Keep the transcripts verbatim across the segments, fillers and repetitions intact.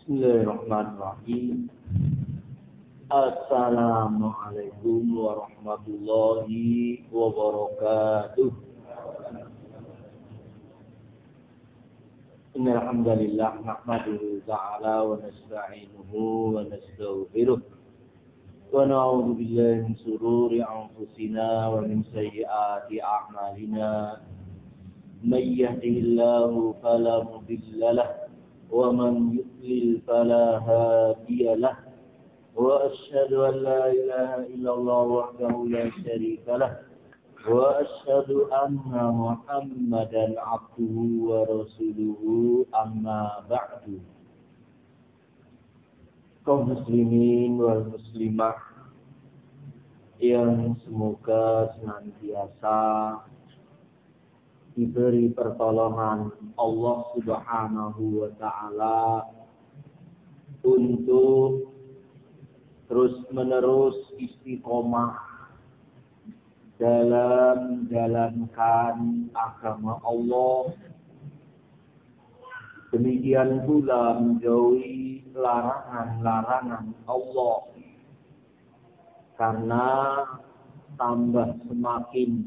Bismillahirrahmanirrahim. Assalamualaikum warahmatullahi wabarakatuh. Innal hamdalillah nahmaduhu ta'ala wa nasta'inuhu wa nastaghfiruh wa na'udzu billahi min shururi anfusina wa min sayyiati a'malina. May yahdihillahu fala mudilla lahu wa man yudlil fala hadiya lahu. Wa asyhadu an la ilaha illallah wahdahu la syarika lahu wa asyhadu anna Muhammadan abduhu wa rasuluhu, amma ba'du. Kaum muslimin wal muslimah yang semoga senantiasa diberi pertolongan Allah Subhanahu wa ta'ala untuk terus menerus istiqomah dalam menjalankan agama Allah, demikian pula menjauhi larangan-larangan Allah, karena tambah semakin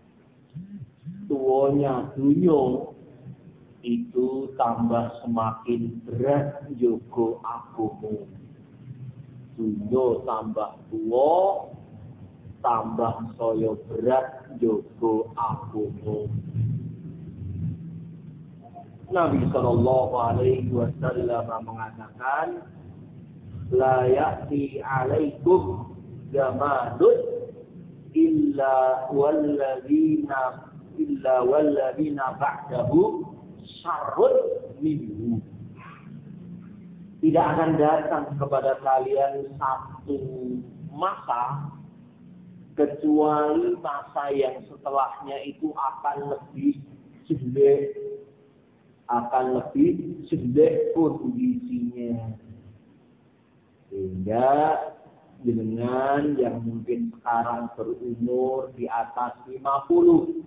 tuanya dunia itu tambah semakin berat jogo agama. Dunia tambah tua, tambah saya berat jogo agama. Nabi Shallallahu Alaihi Wasallam mengatakan, la ya'ti alaikum zamanun illa walladzina illa walladzina ba'dahu syarrun minhu. Tidak akan datang kepada kalian satu masa kecuali masa yang setelahnya itu akan lebih jelek, akan lebih jelek kondisinya. Sehingga dengan yang mungkin sekarang berumur di atas lima puluh,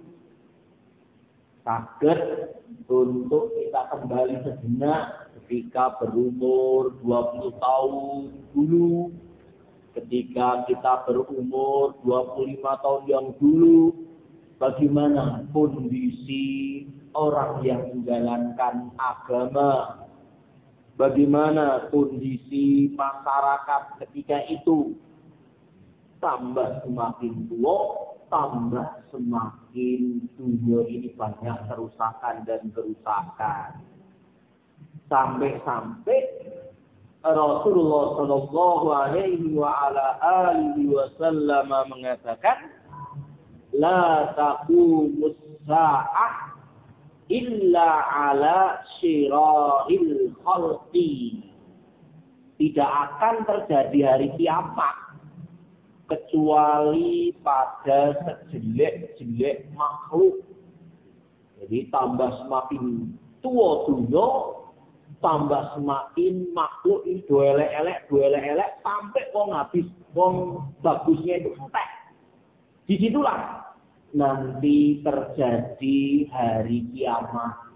sakit untuk kita kembali sejenak ketika berumur dua puluh tahun dulu, ketika kita berumur dua puluh lima tahun yang dulu, bagaimana kondisi orang yang menjalankan agama, bagaimana kondisi masyarakat ketika itu. Tambah semakin tua, tambah semakin dunia ini banyak kerusakan dan kerusakan. Sampai-sampai Rasulullah Shallallahu Alaihi wa ala alihi Wasallam mengatakan, la taqumus sa'ah illa ala syira'il khalqi. Tidak akan terjadi hari kiamat kecuali pada sejelek-jelek makhluk. Jadi tambah semakin tua dunia, tambah semakin makhluk ini dua elek-elek, dua elek-elek, sampai wong habis, wong bagusnya itu entek. Disitulah nanti terjadi hari kiamat.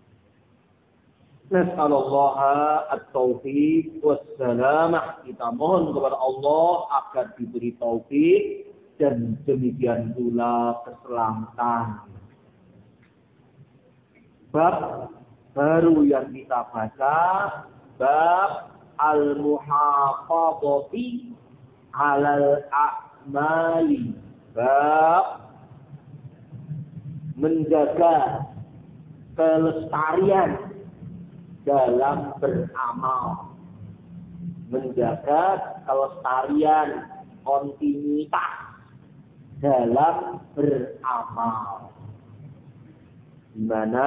Nas'alullaha at-taufiq wassalamah. Kita mohon kepada Allah agar diberi taufik dan demikian pula keselamatan. Bab baru yang kita baca, bab al-muhafadhati 'alal a'mali. Bab menjaga kelestarian dalam beramal, menjaga kelestarian, kontinuitas dalam beramal. Di mana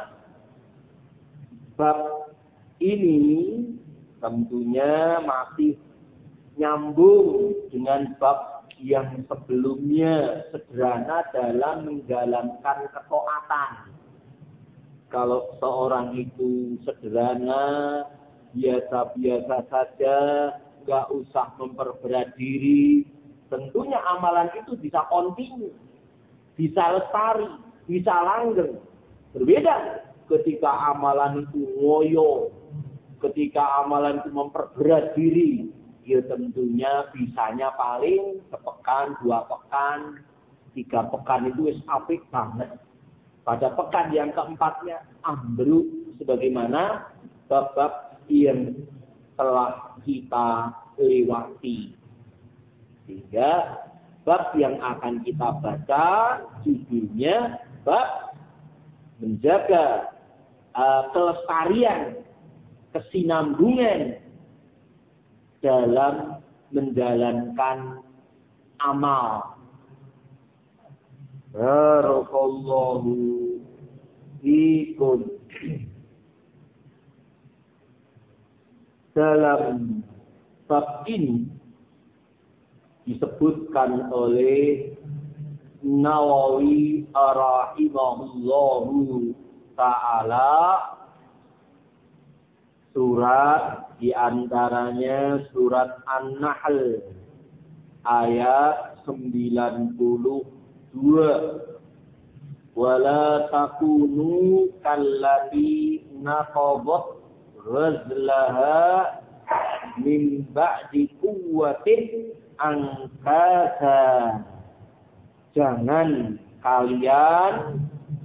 bab ini tentunya masih nyambung dengan bab yang sebelumnya, sederhana dalam menjalankan ketaatan. Kalau seorang itu sederhana, biasa-biasa saja, nggak usah memperberat diri, tentunya amalan itu bisa kontinu, bisa lestari, bisa langgeng. Berbeda ketika amalan itu ngoyo, ketika amalan itu memperberat diri, ya tentunya bisanya paling sepekan, dua pekan, tiga pekan itu wis apik banget. Pada pekan yang keempatnya ambruk sebagaimana bab-bab yang telah kita lewati. Sehingga bab yang akan kita baca judulnya bab menjaga uh, kelestarian, kesinambungan dalam menjalankan amal. Barakallahu fikum. Dalam bab ini disebutkan oleh Nawawi rahimahullahu ta'ala surat diantaranya surat An-Nahl ayat sembilan puluh dua. Wala takunu kallati naqadat ghazlaha min ba'di quwwatin angkasa. Jangan kalian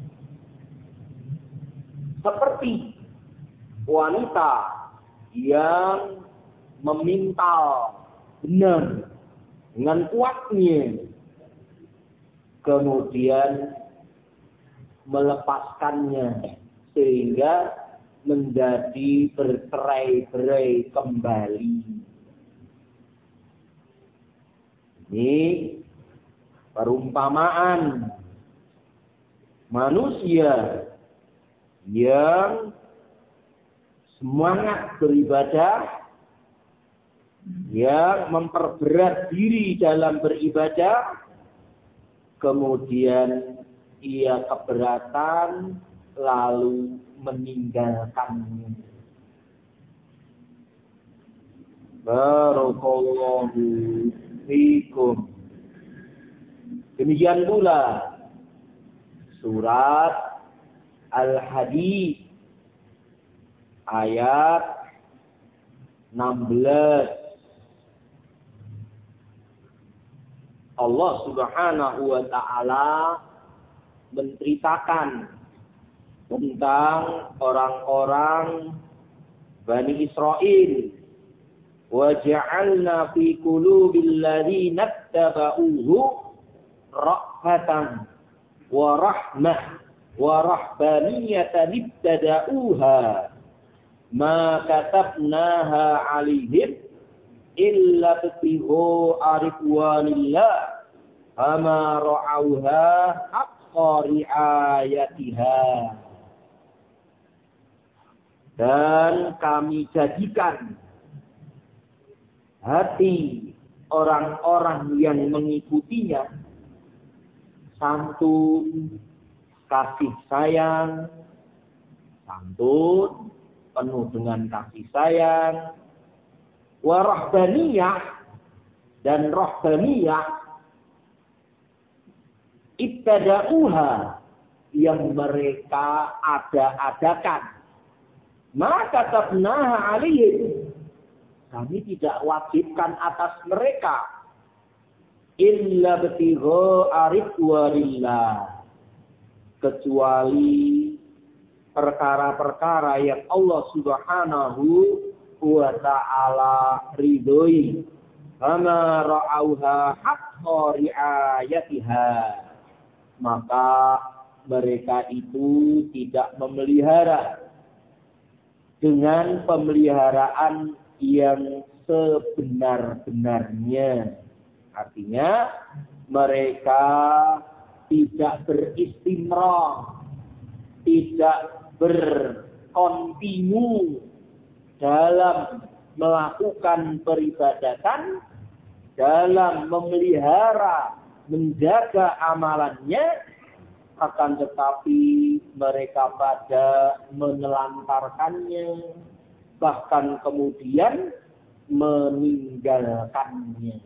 seperti wanita yang memintal benar dengan kuatnya, kemudian melepaskannya sehingga menjadi bercerai-berai kembali. Ini perumpamaan manusia yang semangat beribadah, yang memperberat diri dalam beribadah, kemudian ia keberatan lalu meninggalkannya. Barakallahu fikum. Demikian pula surat Al-Hadid ayat enam belas. Allah Subhanahu wa ta'ala menceritakan tentang orang-orang Bani Israel. Wa ja'alna fi qulubil ladzina ittaba'uhu ra'fatan wa rahmah wa rahbaniyatan ibtada'uha ma katabnaha 'alaihim illa ibtighu arifwanillah fama ra'auha haqqa ri'ayatiha. Dan kami jadikan hati orang-orang yang mengikutinya santun, kasih sayang, santun, penuh dengan kasih sayang, warahbaniyah, dan rahbaniyah, ibtada'uha, yang mereka ada-adakan. Maka katabnaha 'alaihim, kami tidak wajibkan atas mereka, illa ibtighu arifwanillah, kecuali perkara-perkara yang Allah Subhanahu wa ta'ala ridhoi. Fama ra'auha haqqa ri'ayatiha, maka mereka itu tidak memelihara dengan pemeliharaan yang sebenar-benarnya. Artinya mereka tidak beristimrah, tidak berkontinu dalam melakukan peribadatan, dalam memelihara, menjaga amalannya, akan tetapi mereka pada menelantarkannya, bahkan kemudian meninggalkannya.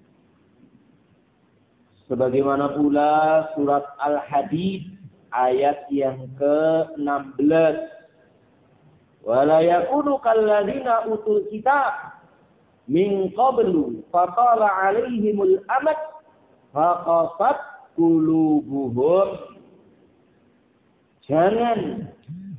Sebagaimana pula surat Al-Hadid ayat yang ke enam belas. Wala yakunu kalladzina utul kitab min qablu fatala 'alaihimul amad faqasat qulubuhum. Jangan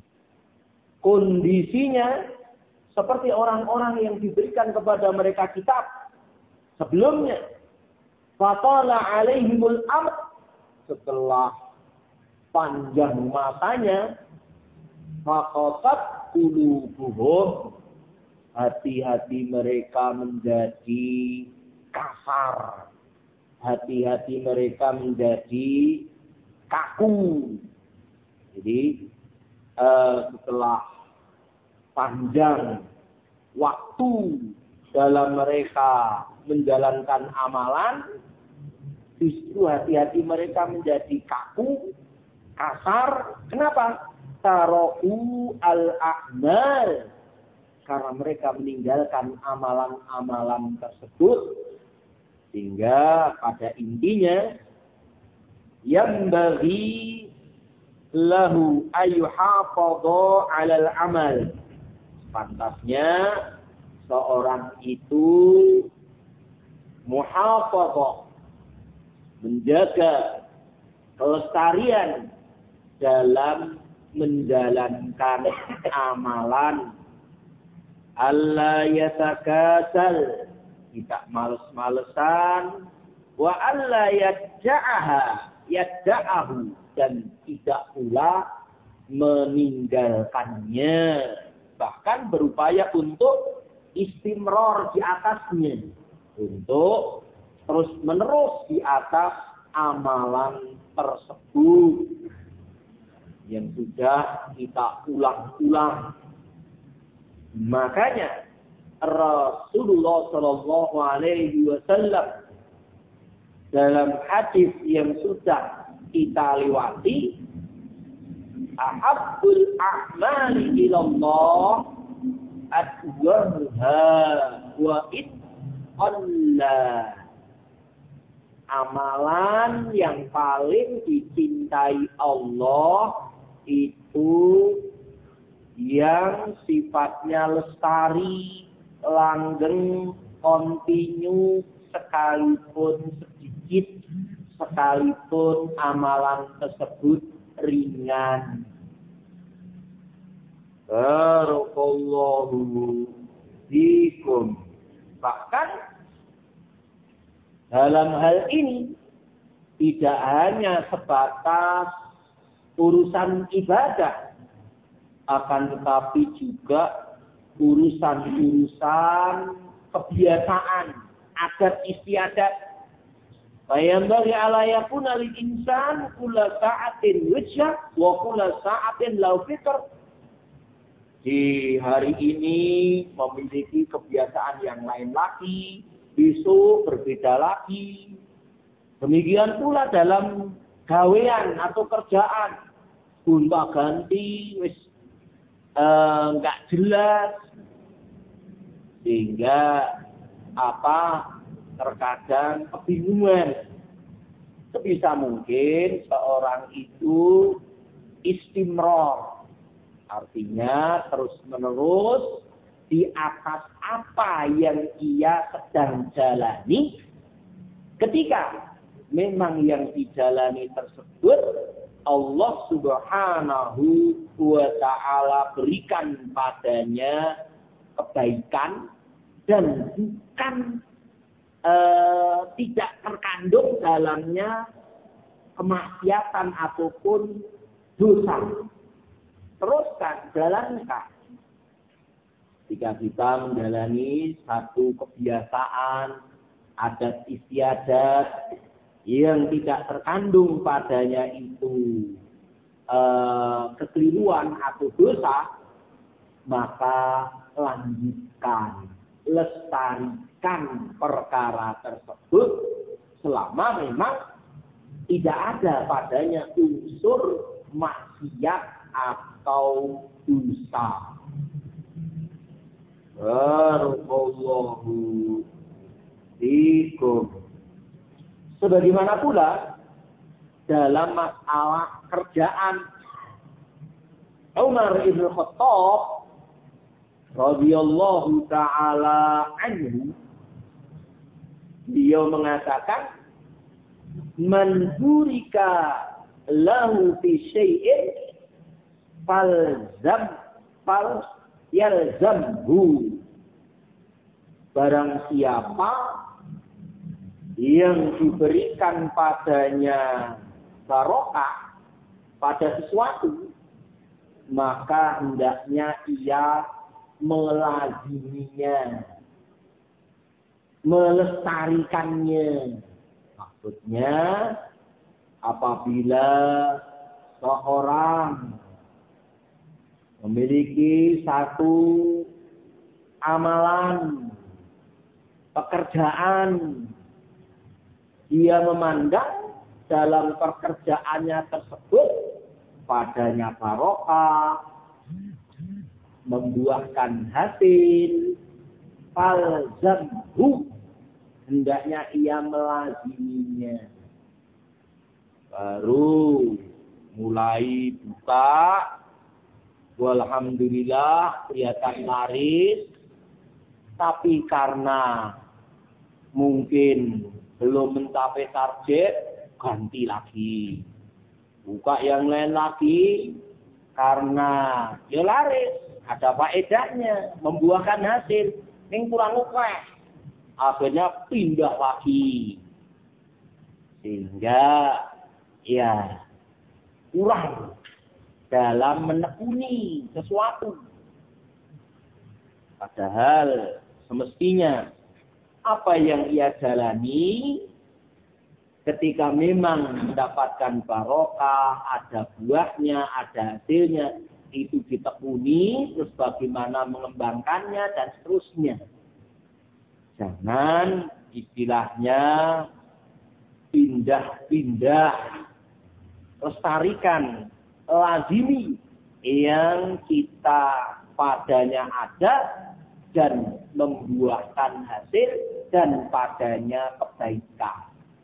kondisinya seperti orang-orang yang diberikan kepada mereka kitab sebelumnya. Fatala 'alaihimul amad, setelah panjang matanya, faqasat qulubuhum, hati-hati mereka menjadi kasar, hati-hati mereka menjadi kaku. Jadi uh, setelah panjang waktu dalam mereka menjalankan amalan, justru hati-hati mereka menjadi kaku, kasar. Kenapa? Taroku al-a'mal, karena mereka meninggalkan amalan-amalan tersebut. Sehingga pada intinya yang bagi lahu ayyuhafadha 'alal amal, pantasnya seorang itu muhafadhah, menjaga kelestarian dalam menjalankan amalan. Alla yatakasal, tidak males-malesan. Wa alla yadja'aha, yadda'ahu, dan tidak pula meninggalkannya. Bahkan berupaya untuk istimror di atasnya, untuk terus menerus di atas amalan tersebut yang sudah kita ulang-ulang. Makanya Rasulullah Shallallahu Alaihi Wasallam dalam hadis yang sudah kita lewati, ahabbul a'mali ilallah adwamuha wa idqalla. Amalan yang paling dicintai Allah itu yang sifatnya lestari, langgeng, kontinu, sekalipun sedikit, sekalipun amalan tersebut ringan. Barakallahu fikum. Bahkan dalam hal ini tidak hanya sebatas urusan ibadah, akan tetapi juga urusan-urusan kebiasaan, adat istiadat. Bayambari ala yakuna lil insan kula sa'atin wijah wa kula sa'atin lau fitr. Di hari ini memiliki kebiasaan yang lain lagi, besok berbeda lagi. Demikian pula dalam gawean atau kerjaan, gonta-ganti, wis enggak uh, jelas, sehingga apa terkadang kebingungan. Sebisa mungkin seorang itu istimror, artinya terus menerus di atas apa yang ia sedang jalani. Ketika memang yang dijalani tersebut Allah Subhanahu wa ta'ala berikan padanya kebaikan dan bukan uh, tidak terkandung dalamnya kemaksiatan ataupun dosa. Teruskan, jalankan. Jika kita menjalani satu kebiasaan, adat istiadat yang tidak terkandung padanya itu uh, kekeliruan atau dosa, maka lanjutkan, lestarikan perkara tersebut selama memang tidak ada padanya unsur maksiat atau dosa. Barakallahu fikum. Sebagaimana pula dalam masalah kerjaan, Umar ibn Khattab radhiyallahu ta'ala anhu, beliau mengatakan, man burika lahu fi syai'in falzam fal yalzamhu. Barang siapa yang diberikan padanya barokah pada sesuatu, maka hendaknya ia melaziminya, melestarikannya. Maksudnya, apabila seorang memiliki satu amalan, pekerjaan, dia memandang dalam pekerjaannya tersebut padanya barokah, membuahkan hasil, falzamhu, hendaknya ia melaziminya. Baru mulai buka, walhamdulillah kelihatan laris, tapi karena mungkin belum mencapai target, ganti lagi. Buka yang lain lagi, karena ya laris, ada faedahnya, membuahkan hasil. Ini kurang ukeh. Akhirnya pindah lagi. Sehingga ya kurang dalam menekuni sesuatu. Padahal semestinya apa yang ia jalani ketika memang mendapatkan barokah, ada buahnya, ada hasilnya, itu ditekuni, terus bagaimana mengembangkannya dan seterusnya. Jangan istilahnya pindah-pindah, lestarikan, lazimi yang kita padanya ada dan membuahkan hasil dan padanya kebaikan.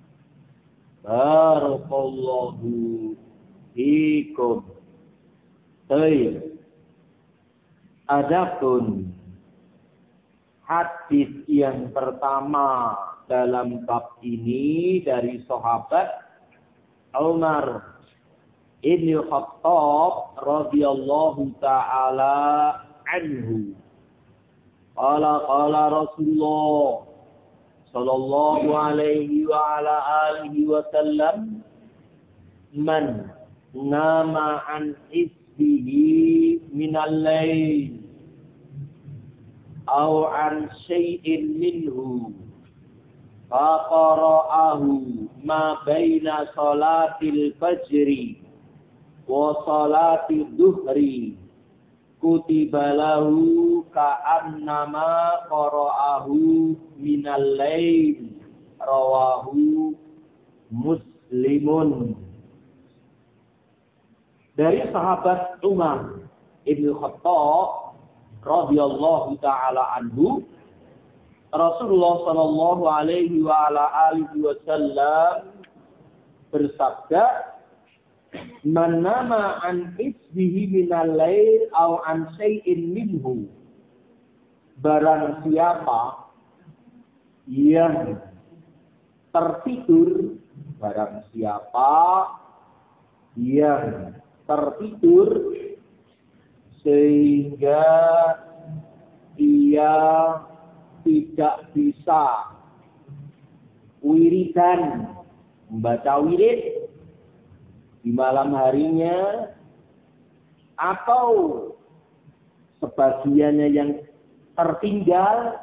Barakallahu fikum. Baik. Adapun hadis yang pertama dalam bab ini dari sahabat Umar ibn Khattab radhiyallahu ta'ala anhu. Qala qala Rasulullah sallallahu alaihi wa ala alihi wa sallam, man nama an isbihi minal layl aw an syai'in minhu faqara'ahu ma baina salatil fajri wa salatil duhri kutiba lahu ka'annama qara'ahu minal lail, rawahu Muslimun. Dari sahabat Umar ibn Khattab radhiyallahu ta'ala anhu, Rasulullah sallallahu alaihi wa ala alihi wasallam bersabda, man nama an isbihi minal lail aw an syai'in minhu, barang siapa yang tertidur, barang siapa yang tertidur sehingga ia tidak bisa wiridan, membaca wirid di malam harinya, atau sebagiannya yang tertinggal,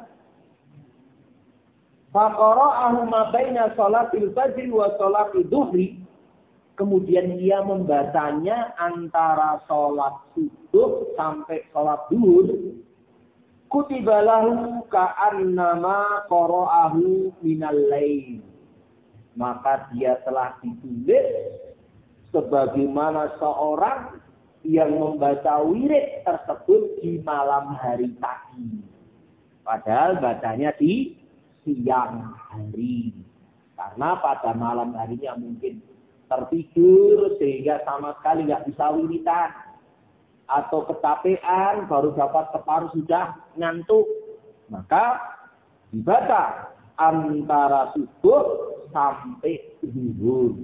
faqara'ahu ma baina sholatil fajri wa sholatil duhri, kemudian dia membacanya antara sholat subuh sampai sholat duhur, kutiba lahu ka'annama qara'ahu minal lail, maka dia telah ditulis sebagaimana seorang yang membaca wirid tersebut di malam hari tadi. Padahal bacanya di siang hari. Karena pada malam harinya mungkin tertidur sehingga sama sekali nggak bisa wiridan. atau kecapean, baru dapat separuh sudah ngantuk, maka dibaca antara subuh sampai zuhur.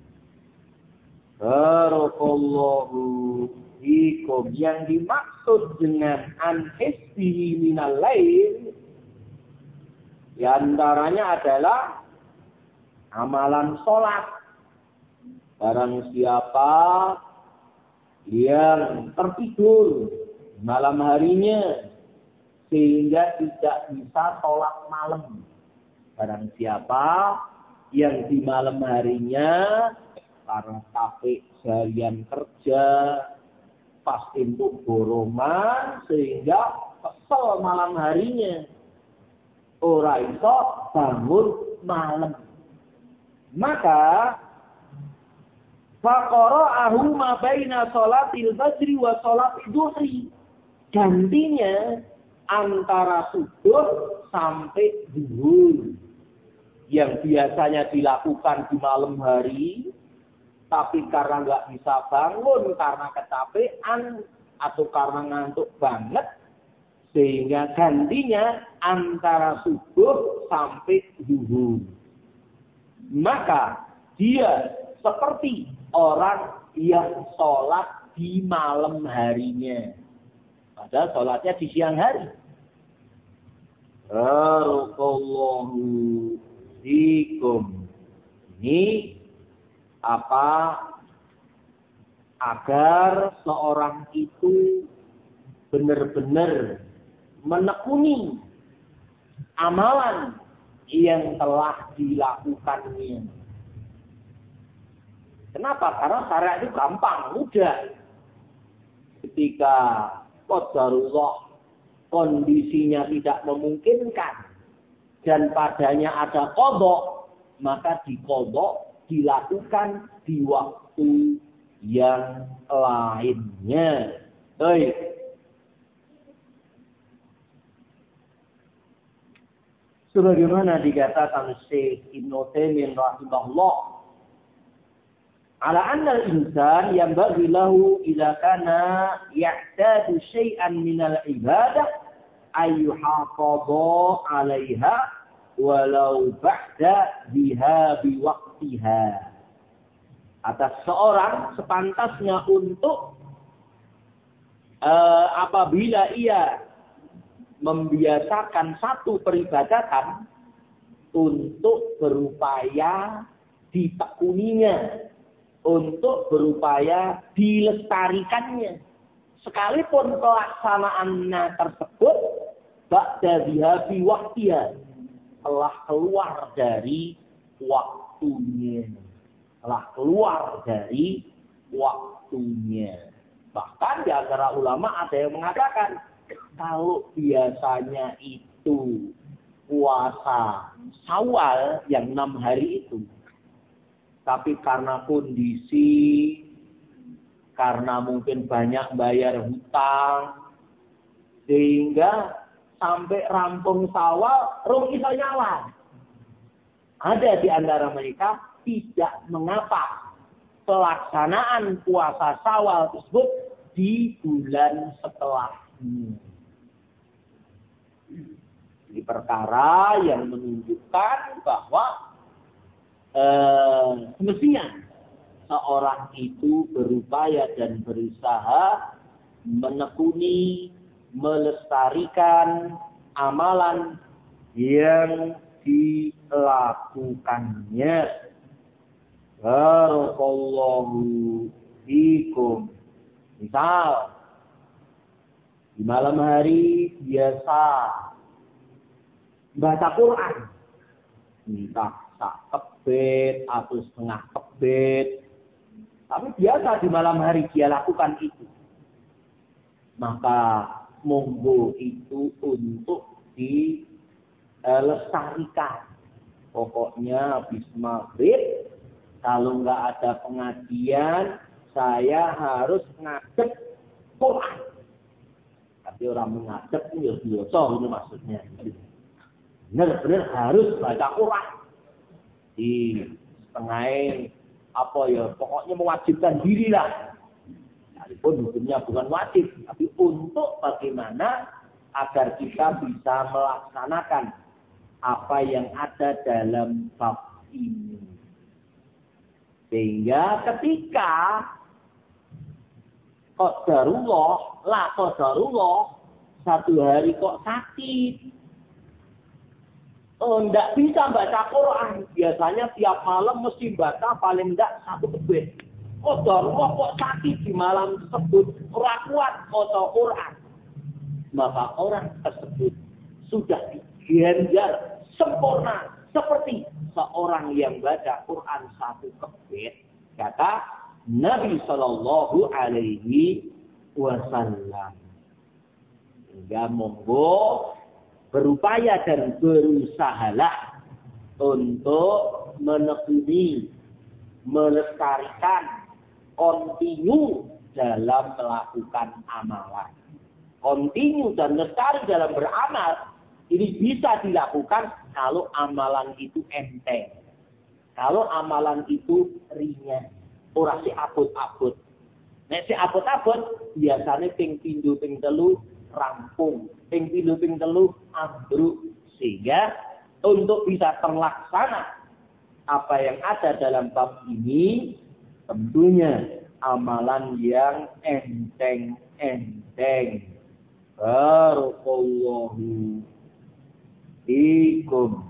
Barakallahu fikum. Yang dimaksud dengan an-hisbihi minal lail, di antaranya adalah amalan sholat. Barang siapa yang tertidur malam harinya sehingga tidak bisa sholat malam. Barang siapa yang di malam harinya karena capek seharian kerja, pas untuk borongan sehingga kesel malam harinya, ora iso bangun malam, maka faqara'ahu ma baina sholatil fajri wa sholatil dhuhri, gantinya antara subuh sampai zuhur, yang biasanya dilakukan di malam hari, tapi karena nggak bisa bangun karena kecapean atau karena ngantuk banget, sehingga gantinya antara subuh sampai zuhur. Maka dia seperti orang yang sholat di malam harinya, padahal sholatnya di siang hari. Barakallahu fikum. Ini apa? Agar seorang itu benar-benar menekuni amalan yang telah dilakukannya. Kenapa? Karena syariat itu gampang, mudah. Ketika qadarullah kondisinya tidak memungkinkan dan padanya ada qadha, maka diqadha, dilakukan di waktu yang lainnya. Baik. Sebagaimana dikatakan Syekh Ibnu Taimiyah rahimahullah, ala anna al-insan yanbaghi lahu idza kana ya'tadu syai'an min al-ibadah ay yuhafadha 'alaiha walau ba'da biha biwaqtiha. Atas seorang sepantasnya untuk uh, apabila ia membiasakan satu peribadatan untuk berupaya ditekuninya, untuk berupaya dilestarikannya, sekalipun pelaksanaannya tersebut ba'da biha biwaqtiha, telah keluar dari waktunya. Telah keluar dari waktunya. Bahkan di antara ulama ada yang mengatakan, kalau biasanya itu puasa Syawal yang enam hari itu, tapi karena kondisi, karena mungkin banyak bayar hutang, sehingga sampai rampung Syawal, rung iso nyala. Ada di antara mereka tidak mengapa pelaksanaan puasa Syawal tersebut di bulan setelahnya. Ini perkara yang menunjukkan bahwa eh, semestinya seorang itu berupaya dan berusaha menekuni, melestarikan amalan yang dilakukannya. Barakallahu fikum. Misal di malam hari biasa baca Quran, entah sak kebet atau setengah kebet, tapi biasa di malam hari dia lakukan itu, maka monggo itu untuk dilestarikan. Pokoknya habis maghrib, kalau nggak ada pengajian, saya harus ngadep Quran. Tapi orang mengadep itu ya biasa, itu maksudnya. Benar-benar harus baca Quran. Di setengah apa ya, pokoknya mewajibkan diri lah. Sekalipun hukumnya bukan wajib, tapi untuk bagaimana agar kita bisa melaksanakan apa yang ada dalam bab ini. Sehingga ketika qadarullah, la qadarullah, satu hari kok sakit, oh, enggak bisa baca Quran. Biasanya tiap malam mesti baca paling enggak satu kebet. Qadarullah kok sakit di malam tersebut, ora kuat maca Quran. Maka orang tersebut sudah diganjar sempurna seperti seorang yang baca Quran satu kebet, kata Nabi Shallallahu Alaihi Wasallam. Hingga monggo berupaya dan berusahalah untuk menekuni, melestarikan, kontinu dalam melakukan amalan. Kontinu dan lestari dalam beramal, ini bisa dilakukan kalau amalan itu enteng. Kalau amalan itu ringan. Ora si abot-abot. Nek si abot-abot, biasanya ping pindho ping telu rampung. Ping pindho ping telu ambruk. Sehingga untuk bisa terlaksana apa yang ada dalam bab ini, tentunya amalan yang enteng-enteng. Barakallahu fikum.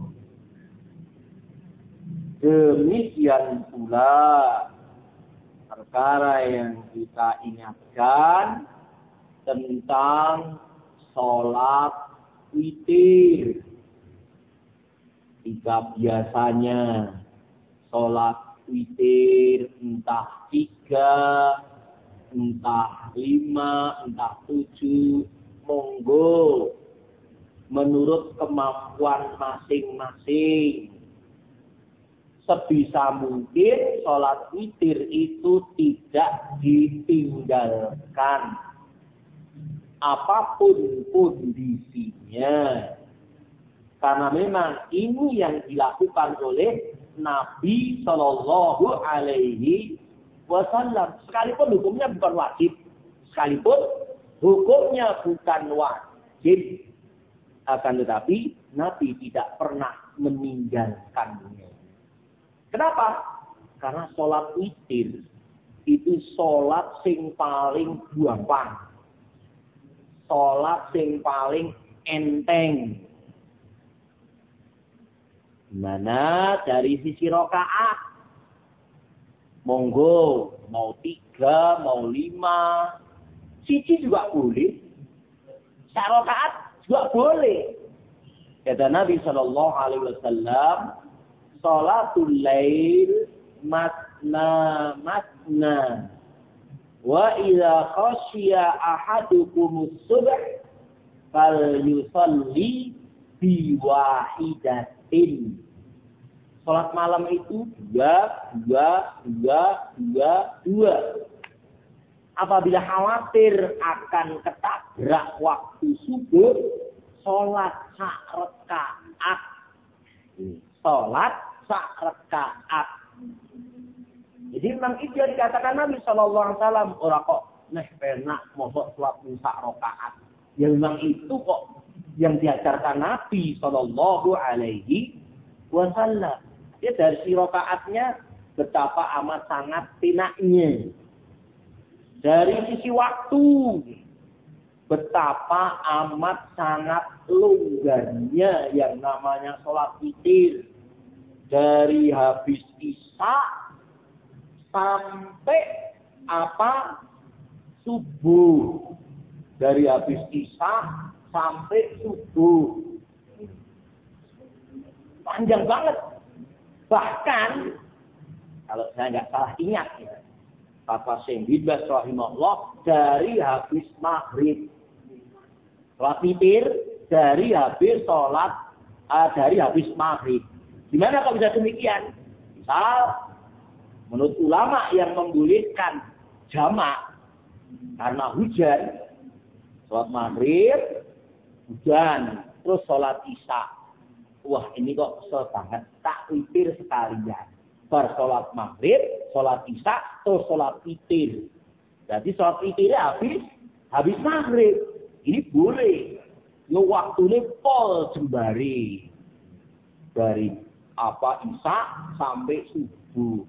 Demikian pula perkara yang kita ingatkan tentang sholat witir. Jika biasanya sholat witir entah tiga, entah lima, entah tujuh, monggo menurut kemampuan masing-masing. Sebisa mungkin sholat witir itu tidak ditinggalkan. Apapun kondisinya. Karena memang ini yang dilakukan oleh Nabi Shallallahu Alaihi Wasallam. Sekalipun hukumnya bukan wajib. Sekalipun hukumnya bukan wajib. Akan tetapi Nabi tidak pernah meninggalkannya. Kenapa? Karena sholat witir itu sholat sing paling gampang. Sholat sing paling enteng. Mana dari sisi rokaat, monggo mau tiga, mau lima, siji juga boleh, sarokaat juga boleh. Kata Nabi Shallallahu Alaihi Wasallam, sholatul lail matna matna, wa idza khashiya ahadukumus subh fal yusalli bi wahidatin. Sholat malam itu dua, dua, dua, dua, dua. Apabila khawatir akan ketabrak waktu subuh, sholat sak rakaat. Sholat sak rakaat. Jadi memang itu yang dikatakan Nabi Shallallahu Alaihi Wasallam. Orang kok neh penak mosok sholat sak rakaat. Ya memang itu kok yang diajarkan Nabi Shallallahu Alaihi Wasallam. Ya dari si rakaatnya betapa amat sangat tinaknya. Dari sisi waktu betapa amat sangat longgarnya yang namanya sholat witir. Dari habis isya sampai apa subuh. Dari habis isya sampai subuh. Panjang banget. Bahkan, kalau saya nggak salah ingat, ya, kata Syekh bin Baz rahimahullah, dari habis maghrib. Sholat witir dari habis sholat, uh, dari habis maghrib. Gimana kalau bisa demikian? Misal, menurut ulama yang membolehkan jamak karena hujan, sholat maghrib, hujan, terus sholat isya. Wah ini kok sebanget tak witir sekalian. Bar sholat maghrib, sholat isya, terus sholat witir. Jadi sholat witirnya habis habis maghrib. Ini boleh. Yo waktunya pol jembari. Dari apa Isya sampai subuh.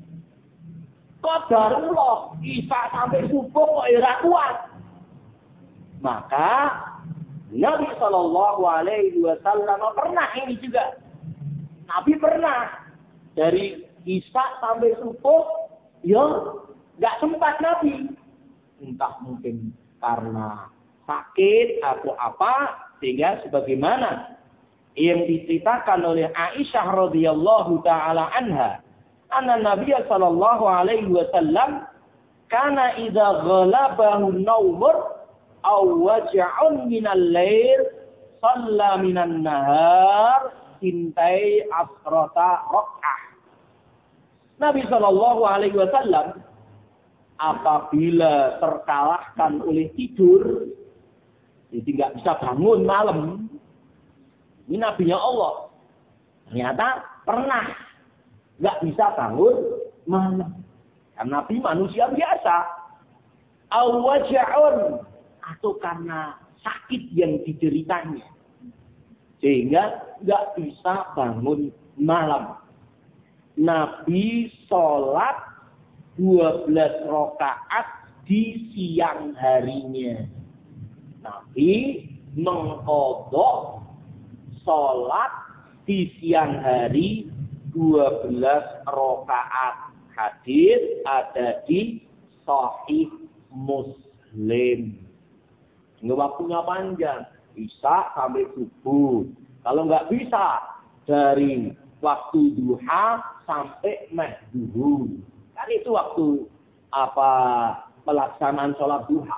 Qadarullah Isya sampai subuh kok ora kuat. Maka Nabi Shallallahu Alaihi Wasallam pernah ini juga. Nabi pernah dari Isya sampai subuh, ya nggak sempat Nabi. Entah mungkin karena sakit atau apa, sehingga sebagaimana yang diceritakan oleh Aisyah radhiyallahu taala anha, anna Nabi Shallallahu Alaihi Wasallam kana idza ghalabahu naumur aw waja'un minal lail shalla minan nahar sintai asrata rak'ah. Nabi Shallallahu Alaihi Wasallam apabila terkalahkan oleh tidur, jadi nggak bisa bangun malam, ini nabinya Allah ternyata pernah nggak bisa bangun malam. Karena Nabi manusia biasa, aw waja'un, atau karena sakit yang dideritanya, sehingga nggak bisa bangun malam. Nabi sholat dua belas rakaat di siang harinya. Nabi mengqadha sholat di siang hari dua belas rakaat. Hadis ada di Sahih Muslim. Nggak waktunya panjang, bisa sampai subuh. Kalau nggak bisa, dari waktu duha sampai maghrib. Kan itu waktu apa pelaksanaan sholat duha.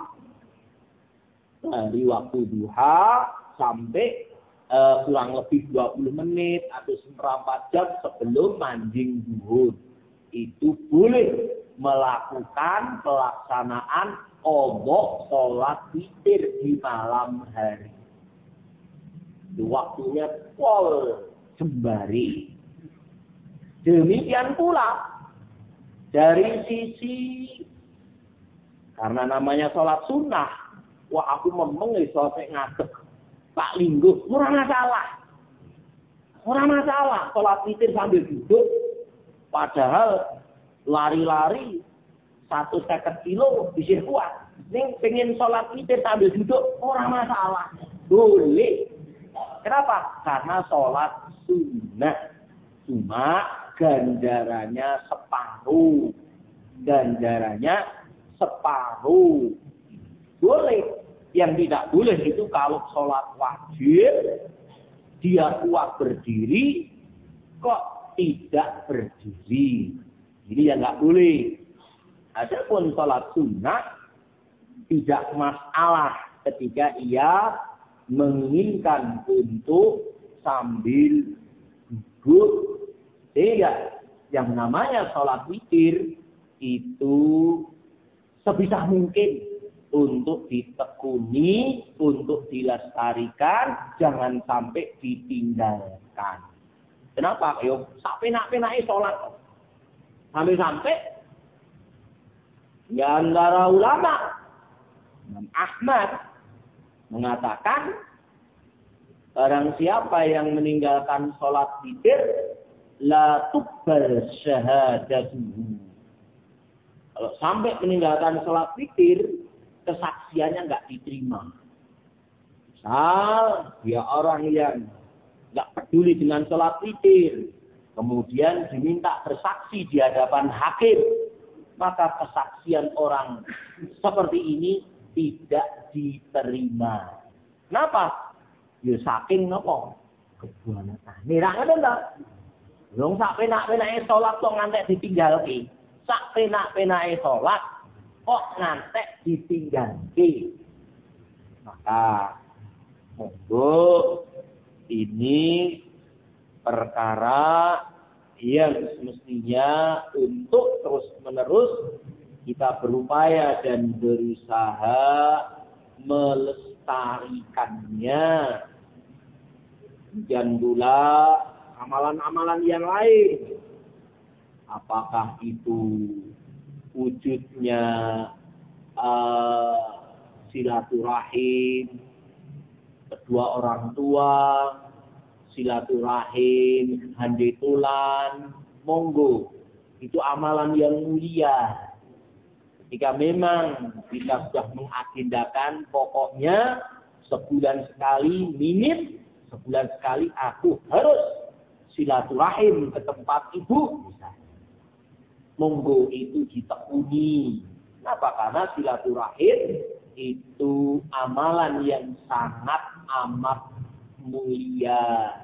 Dari waktu duha sampai uh, kurang lebih dua puluh menit atau seperempat jam sebelum manjing zuhur. Itu boleh melakukan pelaksanaan qadha sholat witir di malam hari. Di waktunya pol jembari. Demikian pula dari sisi karena namanya sholat sunnah, wah aku memeng iso sik ngadeg tak lingguh, ora masalah. Ora masalah sholat witir sambil duduk, padahal lari-lari satu seket kilo bisa kuat. Ning pengen sholat witir sambil duduk, ora masalah. Boleh. Kenapa? Karena sholat sunnah. Cuma ganjarannya separuh. Ganjarannya separuh. Boleh. Yang tidak boleh itu kalau sholat wajib, dia kuat berdiri, kok tidak berdiri. Jadi ya nggak boleh. Adapun sholat sunnah, tidak masalah ketika ia menginginkan untuk sambil duduk. Sehingga yang namanya sholat witir itu sebisa mungkin untuk ditekuni, untuk dilestarikan, jangan sampai ditinggalkan. Kenapa? Yo, sampai nak-penai sholat. Sampai-sampai ya antara ulama Imam Ahmad mengatakan barang siapa yang meninggalkan sholat witir la tuqbal syahadatuhu. Kalau sampai meninggalkan sholat witir, kesaksiannya nggak diterima. Misal dia orang yang nggak peduli dengan sholat witir, kemudian diminta bersaksi di hadapan hakim, maka kesaksian orang seperti ini tidak diterima. Kenapa? Ya saking nopo kebuanatan. Nira ngono ta? Wong sak penak-penake salat kok ngantek ditinggalke. Sak penak-penake salat kok ngantek ditinggalke. Maka monggo ini perkara yang semestinya untuk terus-menerus kita berupaya dan berusaha melestarikannya. Dan pula amalan-amalan yang lain. Apakah itu wujudnya uh, silaturahim kedua orang tua, silaturahim handi tulan, monggo. Itu amalan yang mulia. Jika memang kita sudah mengagendakan, pokoknya sebulan sekali, minim sebulan sekali aku harus silaturahim ke tempat ibu. Monggo itu ditekuni. Kenapa? Karena silaturahim itu amalan yang sangat amat mulia.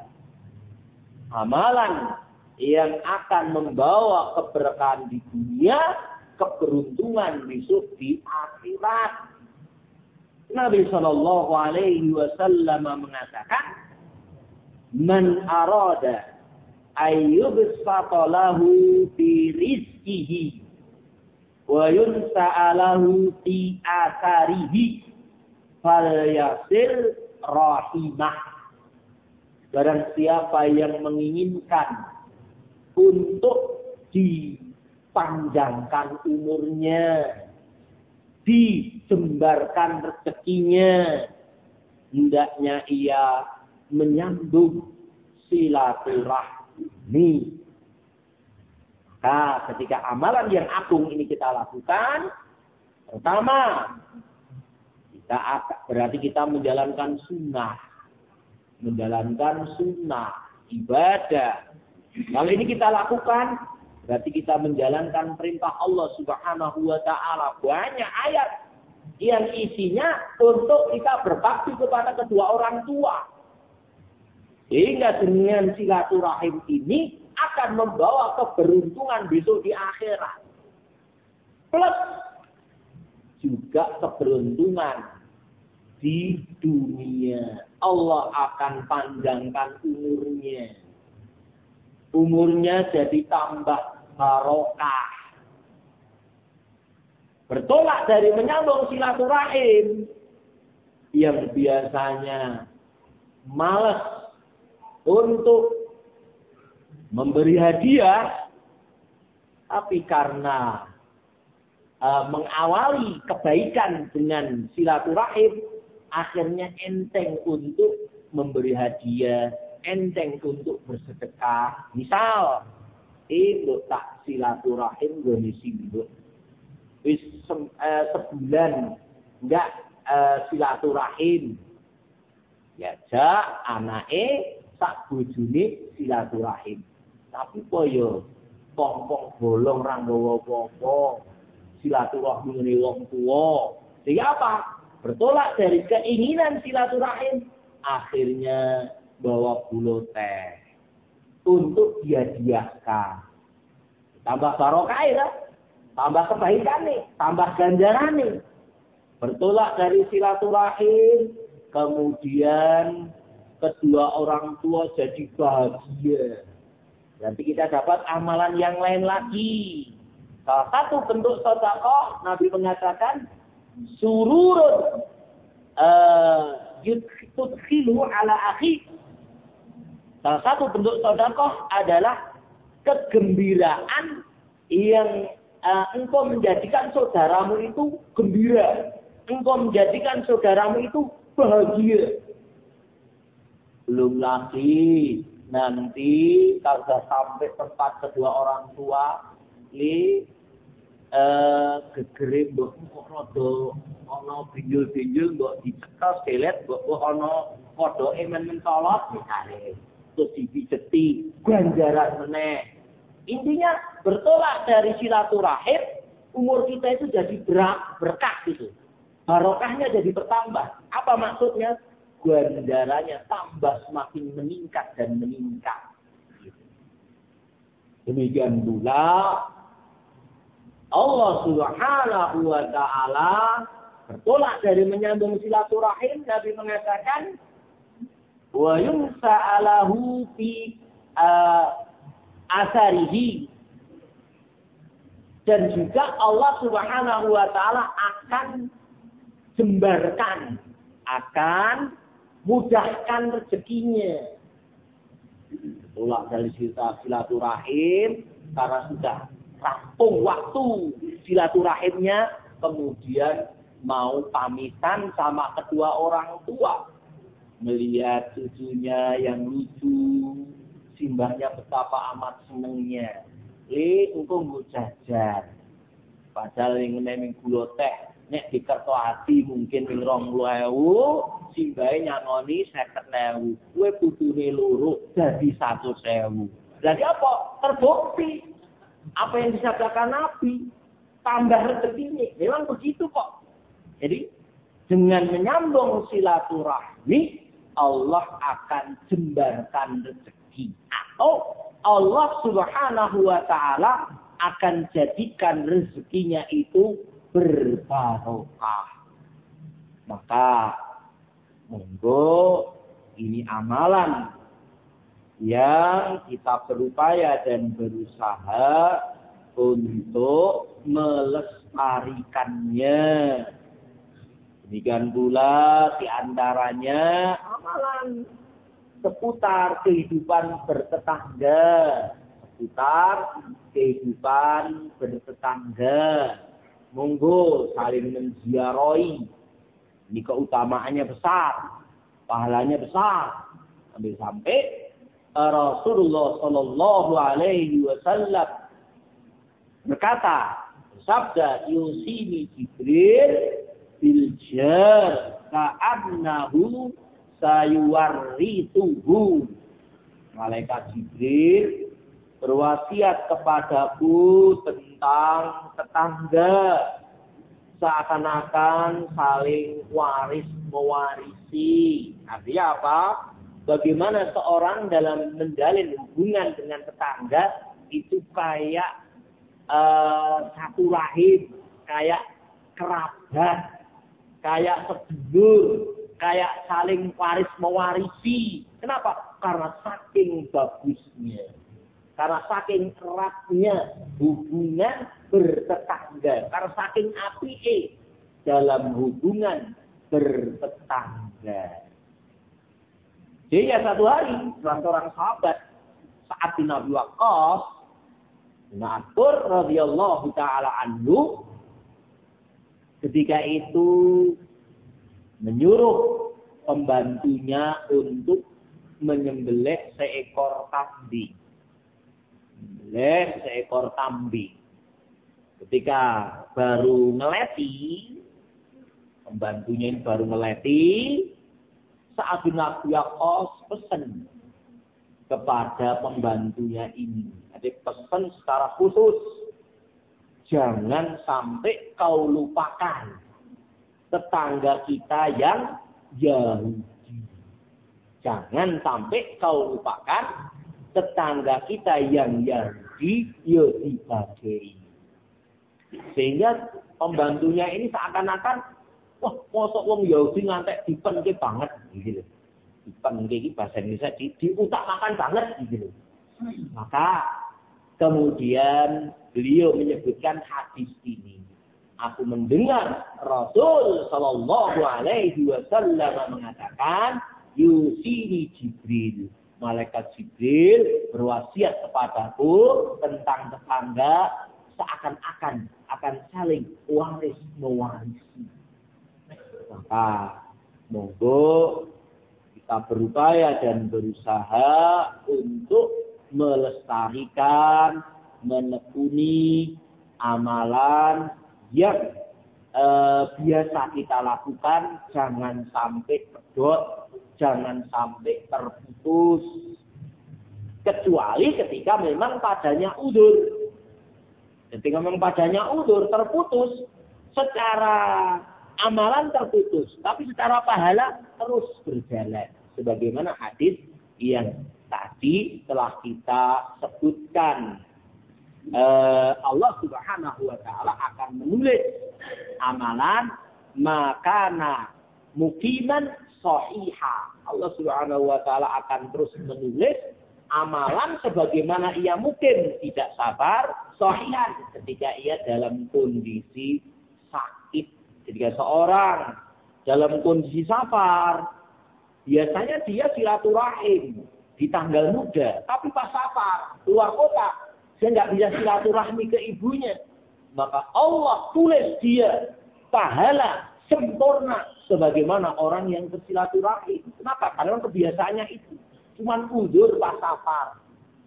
Amalan yang akan membawa keberkahan di dunia, keberuntungan besok di akhirat. Nabi Shallallahu Alaihi Wasallam mengatakan, "Man arada ayyubsata lahu fi rizqihi wa yunsa'alahu fi asarihi falyasir rahimah." Barang siapa yang menginginkan untuk dipanjangkan umurnya, dijembarkan rezekinya, hendaknya ia menyambung silaturahmi. Nah, ketika amalan yang agung ini kita lakukan, pertama, kita berarti kita menjalankan sunnah. Menjalankan sunnah, ibadah. Kalau ini kita lakukan, berarti kita menjalankan perintah Allah Subhanahu wa Ta'ala. Banyak ayat yang isinya untuk kita berbakti kepada kedua orang tua. Sehingga dengan silaturahim ini akan membawa keberuntungan besok di akhirat. Plus juga keberuntungan di dunia. Allah akan panjangkan umurnya. Umurnya jadi tambah barokah. Bertolak dari menyambung silaturahim yang biasanya malas untuk memberi hadiah, tapi karena uh, mengawali kebaikan dengan silaturahim, akhirnya enteng untuk memberi hadiah, enteng untuk bersedekah. Misal, itu tak silaturahim goni simbol. Wis uh, sebulan enggak uh, silaturahim. Ya jak anake sak bojone silaturahim. Tapi koyo pong-pong bolong ra nggawa apa-apa. Silaturahmi ngene wong tuwa. Jadi apa? Bertolak dari keinginan silaturahim, akhirnya bawa gula teh untuk dihadiahkan. Tambah barokah ya, tambah kebaikan nih, tambah ganjaran nih. Bertolak dari silaturahim, kemudian kedua orang tua jadi bahagia. Nanti kita dapat amalan yang lain lagi. Salah satu bentuk sedekah, Nabi mengatakan, sururun uh, yudkhilu ala akhi. Salah satu bentuk sedekah adalah kegembiraan yang uh, engkau menjadikan saudaramu itu gembira. Engkau menjadikan saudaramu itu bahagia. Belum lagi nanti kalau sudah sampai tempat kedua orang tua, li eh gegere mbok rada ana binjul-binjul mbok dicekel selet mbok ana kodoke men mentolot misale terus dipijeti ganjaran meneh. Intinya bertolak dari silaturahim, umur kita itu jadi berkah gitu. Barokahnya jadi bertambah. Apa maksudnya? Ganjarannya tambah semakin meningkat dan meningkat. Demikian pula Allah Subhanahu wa Ta'ala bertolak dari menyambung silaturahim. Nabi mengatakan, wa yunsa'alahu fi uh, asarihi. Dan juga Allah Subhanahu wa Ta'ala akan jembarkan, akan mudahkan rezekinya. Tolak dari silaturahim karena sudah rampung waktu silaturahimnya, kemudian mau pamitan sama kedua orang tua. Melihat cucunya yang lucu, simbahnya betapa amat senengnya. Le, engko nggo jajan. Padahal yang ngeming gula teh, nek di Kertoati mungkin ning rong puluh ewu, simbahe nyangoni seket ewu. Kowe putune loro dadi seratus ewu. Jadi apa? Terbukti. Apa yang disabdakan Nabi, tambah rezekinya. Memang begitu kok. Jadi, dengan menyambung silaturahmi, Allah akan jembarkan rezeki. Atau Allah subhanahu wa ta'ala akan jadikan rezekinya itu berbarokah. Maka, monggo ini amalan yang kita berupaya dan berusaha untuk melestarikannya. Demikian pula diantaranya amalan seputar kehidupan bertetangga, seputar kehidupan bertetangga. Monggo saling menziarahi. Ini keutamaannya besar, pahalanya besar. Sampai-sampai Rasulullah Shallallahu Alaihi Wasallam berkata, sabda yusini Jibril biljar ka'annahu sayuwarrituhu. Malaikat Jibril berwasiat kepadaku tentang tetangga seakan-akan saling waris mewarisi. Artinya apa? Bagaimana seorang dalam menjalin hubungan dengan tetangga itu kayak uh, satu rahim, kayak kerabat, kayak sedulur, kayak saling waris mewarisi. Kenapa? Karena saking bagusnya, karena saking eratnya hubungan bertetangga, karena saking apike dalam hubungan bertetangga. Jadi ya satu hari, salah seorang sahabat Sa'ad bin Abi Waqqas, Na'atur radhiyallahu ta'ala anhu, ketika itu menyuruh pembantunya untuk menyembelih seekor kambing. Menyembelih seekor kambing. Ketika baru ngeleti, pembantunya ini baru ngeleti, Sa'ad bin Abi Waqqas pesan kepada pembantunya ini. Jadi pesan secara khusus, jangan sampai kau lupakan tetangga kita yang Yahudi. Jangan sampai kau lupakan tetangga kita yang Yahudi, ya dibagi. Sehingga pembantunya ini seakan-akan, wah, mosok wong Yahudi ngantek dipenke banget gitu. Dipenke iki bahasa Indonesia di, diutamakan banget gitu. Maka kemudian beliau menyebutkan hadis ini. Aku mendengar Rasul sallallahu alaihi wasallam mengatakan, yusini Jibril. Malaikat Jibril berwasiat kepadaku tentang tetangga seakan-akan akan saling waris mewarisi. Maka monggo kita berupaya dan berusaha untuk melestarikan, menekuni amalan yang eh, biasa kita lakukan, jangan sampai pedot, jangan sampai terputus. Kecuali ketika memang padanya udzur. Ketika memang padanya udzur terputus, secara amalan terputus, tapi secara pahala terus berjalan. Sebagaimana hadis yang tadi telah kita sebutkan. Uh, Allah Subhanahu wa ta'ala akan menulis amalan makana mukiman sahihah. Allah Subhanahu wa ta'ala akan terus menulis amalan sebagaimana ia mungkin tidak sabar sahihan ketika ia dalam kondisi sakit. Ketika seorang dalam kondisi safar, biasanya dia silaturahim di tanggal muda, tapi pas safar keluar kota, dia nggak bisa silaturahmi ke ibunya. maka Allah tulis dia pahala sempurna sebagaimana orang yang bersilaturahmi. Kenapa? Karena kebiasaannya itu cuman mundur pas safar.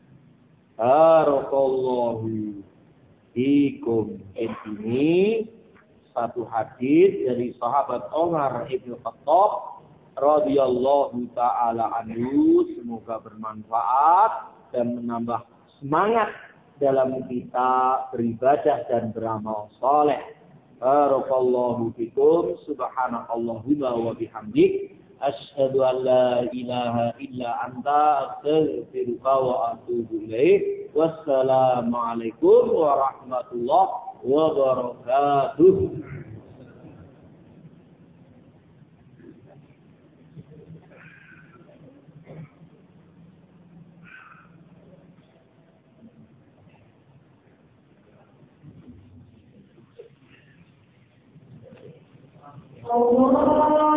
Barakallahu fikum. Ini satu hadis dari sahabat Umar Ibn Khattab radhiyallahu taala anhu, semoga bermanfaat dan menambah semangat dalam kita beribadah dan beramal saleh. Barakallahu fikum. Subhanakallahumma wa bihamdik asyhadu an la ilaha illa anta astaghfiruka wa atubu ilaik. Wassalamu alaikum warahmatullahi wabarakatuh. Allah